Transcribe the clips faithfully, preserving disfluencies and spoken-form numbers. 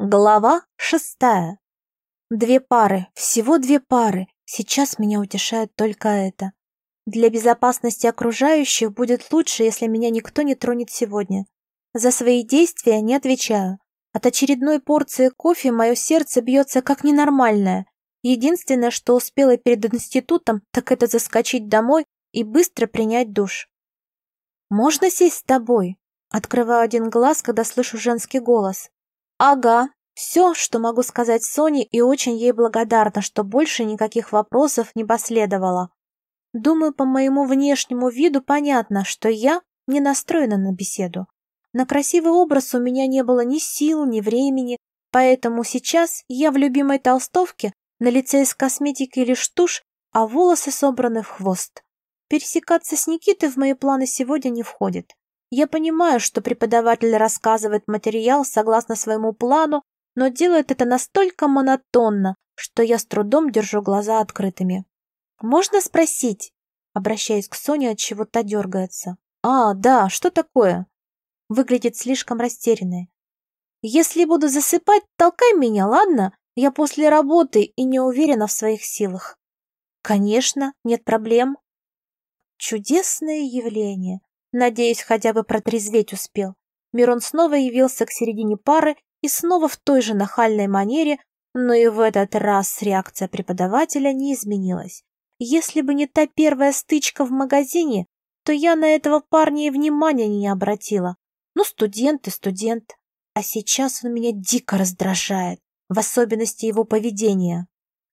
Глава шестая. Две пары, всего две пары. Сейчас меня утешает только это. Для безопасности окружающих будет лучше, если меня никто не тронет сегодня. За свои действия не отвечаю. От очередной порции кофе мое сердце бьется как ненормальное. Единственное, что успела перед институтом, так это заскочить домой и быстро принять душ. «Можно сесть с тобой?» Открываю один глаз, когда слышу женский голос. «Ага». Все, что могу сказать Соне, и очень ей благодарна, что больше никаких вопросов не последовало. Думаю, по моему внешнему виду понятно, что я не настроена на беседу. На красивый образ у меня не было ни сил, ни времени, поэтому сейчас я в любимой толстовке, на лице из косметики лишь тушь, а волосы собраны в хвост. Пересекаться с Никитой в мои планы сегодня не входит. Я понимаю, что преподаватель рассказывает материал согласно своему плану, но делает это настолько монотонно, что я с трудом держу глаза открытыми. «Можно спросить?» Обращаюсь к Соне, от чего та дергается. «А, да, что такое?» Выглядит слишком растерянной. «Если буду засыпать, толкай меня, ладно? Я после работы и не уверена в своих силах». «Конечно, нет проблем». Чудесное явление. Надеюсь, хотя бы протрезветь успел. Мирон снова явился к середине пары и снова в той же нахальной манере, но и в этот раз реакция преподавателя не изменилась. Если бы не та первая стычка в магазине, то я на этого парня и внимания не обратила. Ну, студент и студент. А сейчас он меня дико раздражает, в особенности его поведение.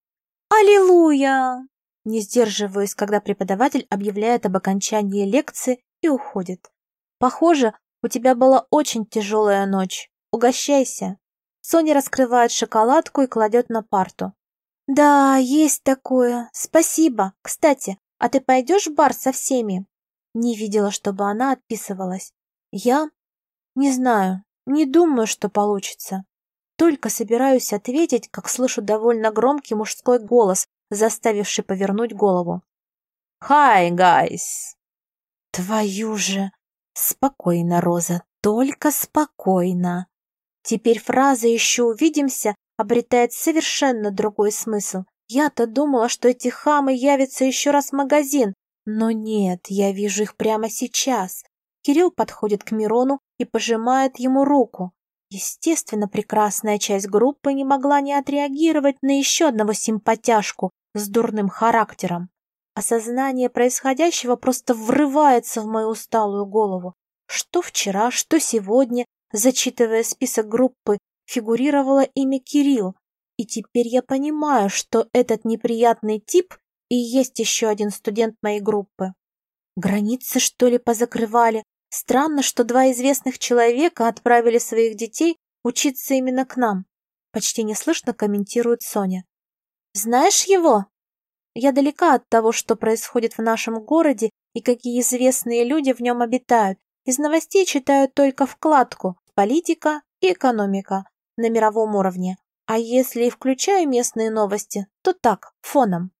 «Аллилуйя!» Не сдерживаюсь, когда преподаватель объявляет об окончании лекции и уходит. «Похоже, у тебя была очень тяжелая ночь. Угощайся». Соня раскрывает шоколадку и кладет на парту. «Да, есть такое. Спасибо. Кстати, а ты пойдешь в бар со всеми?» Не видела, чтобы она отписывалась. «Я? Не знаю. Не думаю, что получится». Только собираюсь ответить, как слышу довольно громкий мужской голос, заставивший повернуть голову. «Hi, guys!» «Твою же!» «Спокойно, Роза, только спокойно!» Теперь фраза «еще увидимся» обретает совершенно другой смысл. Я-то думала, что эти хамы явятся еще раз в магазин, но нет, я вижу их прямо сейчас. Кирилл подходит к Мирону и пожимает ему руку. Естественно, прекрасная часть группы не могла не отреагировать на еще одного симпатяшку с дурным характером. Осознание происходящего просто врывается в мою усталую голову. Что вчера, что сегодня, зачитывая список группы, фигурировало имя Кирилл, и теперь я понимаю, что этот неприятный тип и есть еще один студент моей группы. Границы, что ли, позакрывали? Странно, что два известных человека отправили своих детей учиться именно к нам. Почти неслышно комментирует Соня. «Знаешь его?» Я далека от того, что происходит в нашем городе и какие известные люди в нем обитают. Из новостей читаю только вкладку «Политика и экономика» на мировом уровне. А если и включаю местные новости, то так, фоном.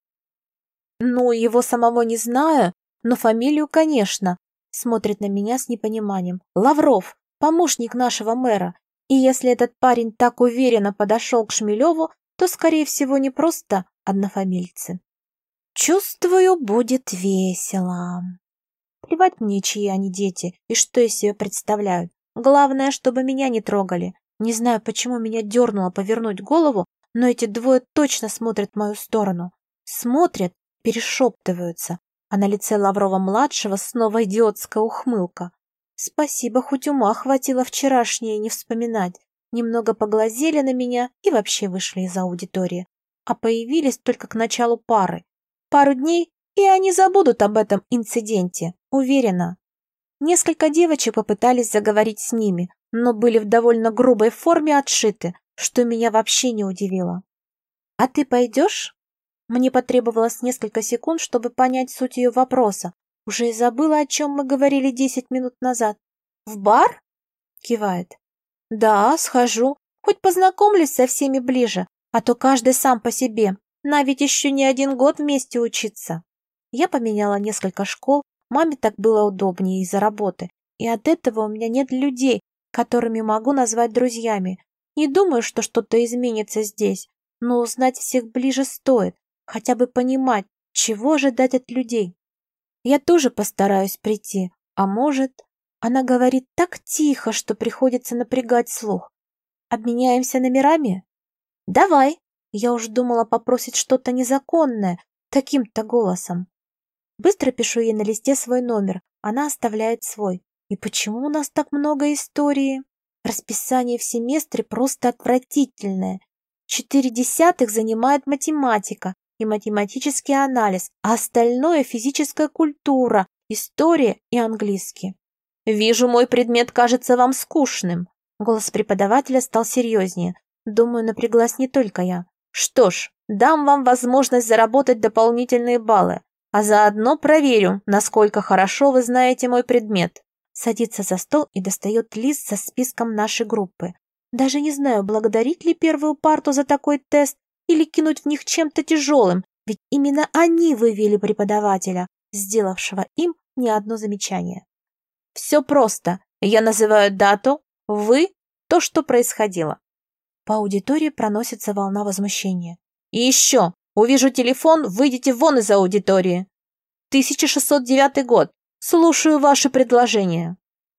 Ну, его самого не знаю, но фамилию, конечно. Смотрит на меня с непониманием. Лавров, помощник нашего мэра. И если этот парень так уверенно подошел к Шмелеву, то, скорее всего, не просто однофамильцы. Чувствую, будет весело. Плевать мне, чьи они дети и что из себя представляют. Главное, чтобы меня не трогали. Не знаю, почему меня дернуло повернуть голову, но эти двое точно смотрят в мою сторону. Смотрят, перешептываются, а на лице Лаврова-младшего снова идиотская ухмылка. Спасибо, хоть ума хватило вчерашнее не вспоминать. Немного поглазели на меня и вообще вышли из аудитории. А появились только к началу пары. Пару дней, и они забудут об этом инциденте, уверена. Несколько девочек попытались заговорить с ними, но были в довольно грубой форме отшиты, что меня вообще не удивило. «А ты пойдешь?» Мне потребовалось несколько секунд, чтобы понять суть ее вопроса. Уже и забыла, о чем мы говорили десять минут назад. «В бар?» — кивает. «Да, схожу. Хоть познакомлюсь со всеми ближе, а то каждый сам по себе. Нам ведь еще не один год вместе учиться». Я поменяла несколько школ, маме так было удобнее из-за работы, и от этого у меня нет людей, которыми могу назвать друзьями. Не думаю, что что-то изменится здесь, но узнать всех ближе стоит, хотя бы понимать, чего ожидать от людей. Я тоже постараюсь прийти, а может, она говорит так тихо, что приходится напрягать слух. Обменяемся номерами? Давай. Я уж думала попросить что-то незаконное, таким-то голосом. Быстро пишу ей на листе свой номер, она оставляет свой. И почему у нас так много истории? Расписание в семестре просто отвратительное. Четыре десятых занимает математика и математический анализ, а остальное физическая культура, история и английский. «Вижу, мой предмет кажется вам скучным». Голос преподавателя стал серьезнее. Думаю, напряглась не только я. «Что ж, дам вам возможность заработать дополнительные баллы, а заодно проверю, насколько хорошо вы знаете мой предмет». Садится за стол и достает лист со списком нашей группы. Даже не знаю, благодарить ли первую парту за такой тест или кинуть в них чем-то тяжелым, ведь именно они вывели преподавателя, сделавшего им не одно замечание. Все просто. Я называю дату, вы – то, что происходило. По аудитории проносится волна возмущения. И еще, увижу телефон, выйдите вон из аудитории. тысяча шестьсот девятый год. Слушаю ваши предложения.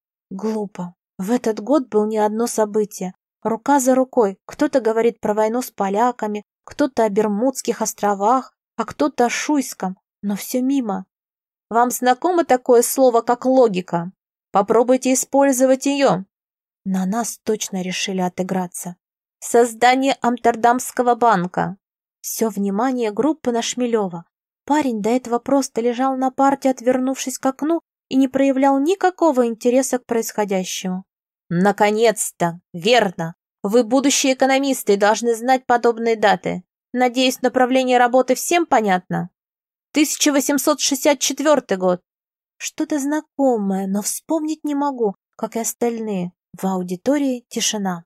Глупо. В этот год был не одно событие. Рука за рукой. Кто-то говорит про войну с поляками, кто-то о Бермудских островах, а кто-то о Шуйском. Но все мимо. Вам знакомо такое слово, как логика? Попробуйте использовать ее. На нас точно решили отыграться. Создание Амстердамского банка. Все внимание группы на Шмелева. Парень до этого просто лежал на парте, отвернувшись к окну, и не проявлял никакого интереса к происходящему. Наконец-то! Верно! Вы, будущие экономисты, должны знать подобные даты. Надеюсь, направление работы всем понятно? тысяча восемьсот шестьдесят четвёртый год. Что-то знакомое, но вспомнить не могу, как и остальные. В аудитории тишина.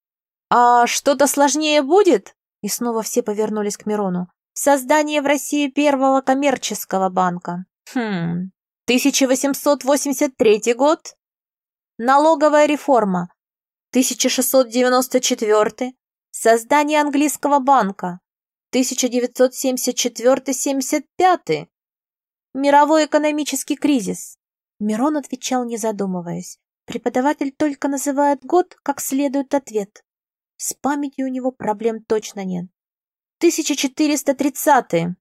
А что-то сложнее будет? И снова все повернулись к Мирону. Создание в России первого коммерческого банка. Хм. тысяча восемьсот восемьдесят третий год. Налоговая реформа. тысяча шестьсот девяносто четвёртый. Создание английского банка. тысяча девятьсот семьдесят четвёртый — семьдесят пятый. Мировой экономический кризис. Мирон отвечал, не задумываясь. Преподаватель только называет год, как следует ответ. С памятью у него проблем точно нет. тысяча четыреста тридцатый.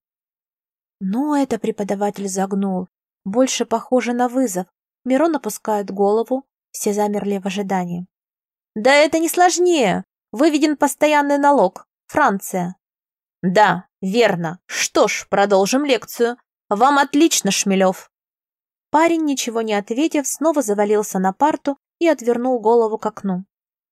Ну, это преподаватель загнул. Больше похоже на вызов. Мирон опускает голову, все замерли в ожидании. Да это не сложнее. Выведен постоянный налог. Франция. Да, верно. Что ж, продолжим лекцию. Вам отлично, Шмелев. Парень, ничего не ответив, снова завалился на парту и отвернул голову к окну.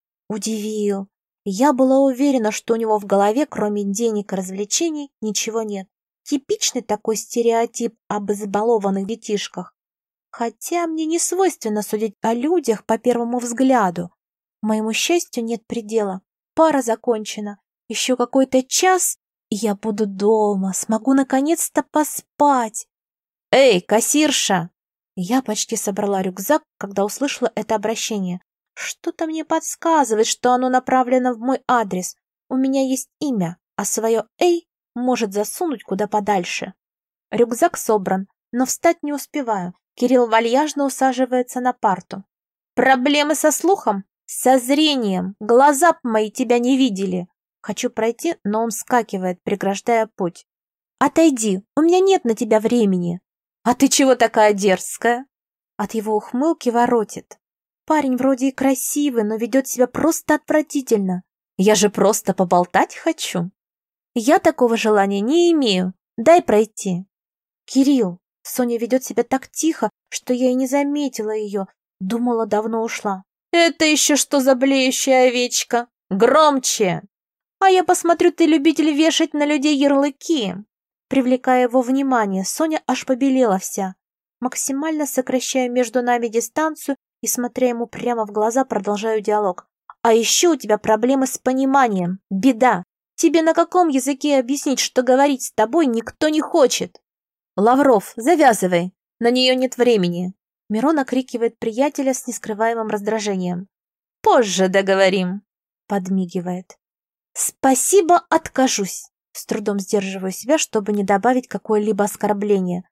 Удивил. Я была уверена, что у него в голове, кроме денег и развлечений, ничего нет. Типичный такой стереотип об избалованных детишках. Хотя мне не свойственно судить о людях по первому взгляду. Моему счастью нет предела. Пара закончена. Еще какой-то час, и я буду дома, смогу наконец-то поспать. Эй, кассирша! Я почти собрала рюкзак, когда услышала это обращение. Что-то мне подсказывает, что оно направлено в мой адрес. У меня есть имя, а свое «эй» может засунуть куда подальше. Рюкзак собран, но встать не успеваю. Кирилл вальяжно усаживается на парту. Проблемы со слухом? Со зрением. Глаза б мои тебя не видели. Хочу пройти, но он вскакивает, преграждая путь. Отойди, у меня нет на тебя времени. А ты чего такая дерзкая? От его ухмылки воротит. Парень вроде и красивый, но ведет себя просто отвратительно. Я же просто поболтать хочу. Я такого желания не имею. Дай пройти. Кирилл, Соня ведет себя так тихо, что я и не заметила ее. Думала, давно ушла. Это еще что за блеющая овечка? Громче! А я посмотрю, ты любитель вешать на людей ярлыки. Привлекая его внимание, Соня аж побелела вся. Максимально сокращаю между нами дистанцию и, смотря ему прямо в глаза, продолжаю диалог. А еще у тебя проблемы с пониманием. Беда. Тебе на каком языке объяснить, что говорить с тобой никто не хочет? Лавров, завязывай. На нее нет времени. Мирон окрикивает приятеля с нескрываемым раздражением. Позже договорим. подмигивает. Спасибо, откажусь. С трудом сдерживаю себя, чтобы не добавить какое-либо оскорбление.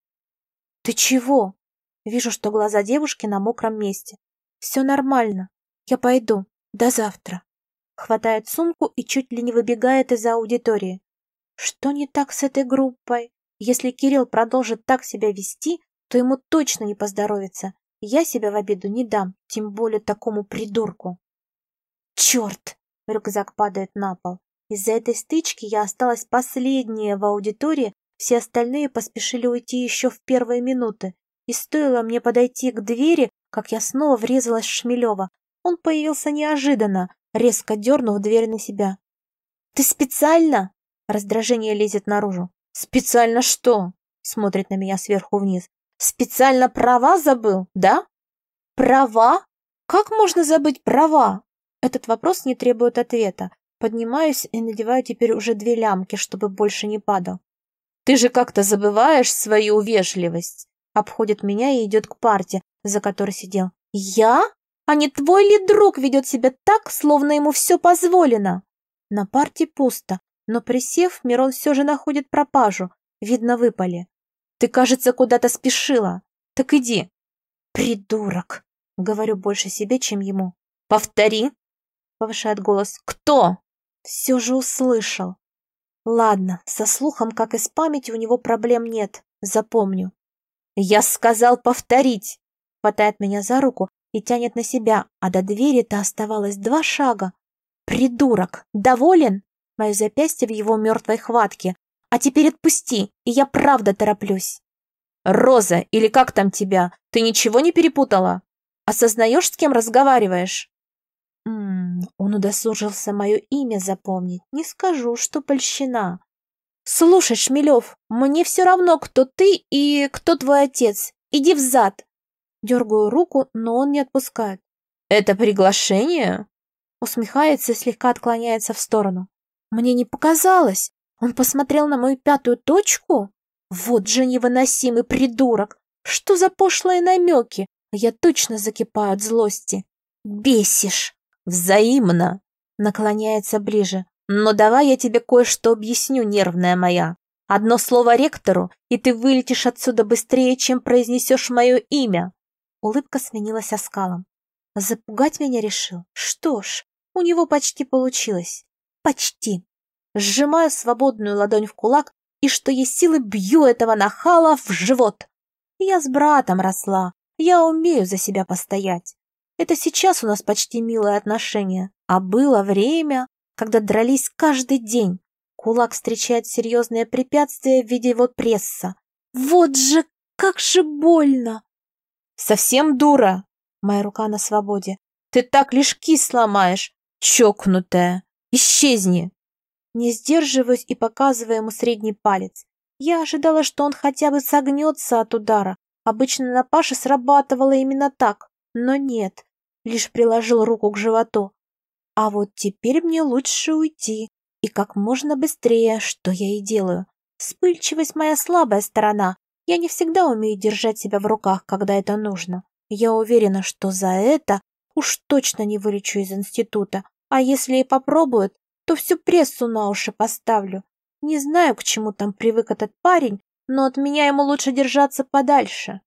Ты чего? Вижу, что глаза девушки на мокром месте. Все нормально. Я пойду. До завтра. Хватает сумку и чуть ли не выбегает из аудитории. Что не так с этой группой? Если Кирилл продолжит так себя вести, то ему точно не поздоровится. Я себя в обиду не дам, тем более такому придурку. Черт! Рюкзак падает на пол. Из-за этой стычки я осталась последняя в аудитории, все остальные поспешили уйти еще в первые минуты. И стоило мне подойти к двери, как я снова врезалась в Шмелева. Он появился неожиданно, резко дернув дверь на себя. «Ты специально?» Раздражение лезет наружу. «Специально что?» Смотрит на меня сверху вниз. «Специально права забыл, да?» «Права? Как можно забыть права?» Этот вопрос не требует ответа. Поднимаюсь и надеваю теперь уже две лямки, чтобы больше не падал. «Ты же как-то забываешь свою вежливость!» Обходит меня и идет к парте, за которой сидел. «Я? А не твой ли друг ведет себя так, словно ему все позволено?» На парте пусто, но присев, Мирон все же находит пропажу. Видно, выпали. «Ты, кажется, куда-то спешила. Так иди!» «Придурок!» Говорю больше себе, чем ему. «Повтори!» Повышает голос. «Кто?» Все же услышал. Ладно, со слухом, как и с памятью, у него проблем нет. Запомню. «Я сказал повторить!» Хватает меня за руку и тянет на себя, а до двери-то оставалось два шага. «Придурок! Доволен?» Мое запястье в его мертвой хватке. «А теперь отпусти, и я правда тороплюсь!» «Роза, или как там тебя? Ты ничего не перепутала? Осознаешь, с кем разговариваешь?» М -м, он удосужился мое имя запомнить. Не скажу, что польщена. «Слушай, Шмелев, мне все равно, кто ты и кто твой отец. Иди взад!» Дергаю руку, но он не отпускает. «Это приглашение?» Усмехается и слегка отклоняется в сторону. «Мне не показалось. Он посмотрел на мою пятую точку? Вот же невыносимый придурок! Что за пошлые намеки? Я точно закипаю от злости. Бесишь!» «Взаимно!» Наклоняется ближе. «Но давай я тебе кое-что объясню, нервная моя. Одно слово ректору, и ты вылетишь отсюда быстрее, чем произнесешь мое имя!» Улыбка сменилась оскалом. Запугать меня решил? Что ж, у него почти получилось. Почти. Сжимаю свободную ладонь в кулак и, что есть силы, бью этого нахала в живот. Я с братом росла, я умею за себя постоять. Это сейчас у нас почти милые отношения, а было время, когда дрались каждый день. Кулак встречает серьезные препятствия в виде его пресса. Вот же, как же больно! «Совсем дура!» Моя рука на свободе. «Ты так лишки сломаешь, чокнутая! Исчезни!» Не сдерживаюсь и показываю ему средний палец. Я ожидала, что он хотя бы согнется от удара. Обычно на Паше срабатывало именно так, но нет. Лишь приложил руку к животу. А вот теперь мне лучше уйти. И как можно быстрее, что я и делаю. Вспыльчивость моя слабая сторона. Я не всегда умею держать себя в руках, когда это нужно. Я уверена, что за это уж точно не вылечу из института. А если и попробуют, то всю прессу на уши поставлю. Не знаю, к чему там привык этот парень, но от меня ему лучше держаться подальше.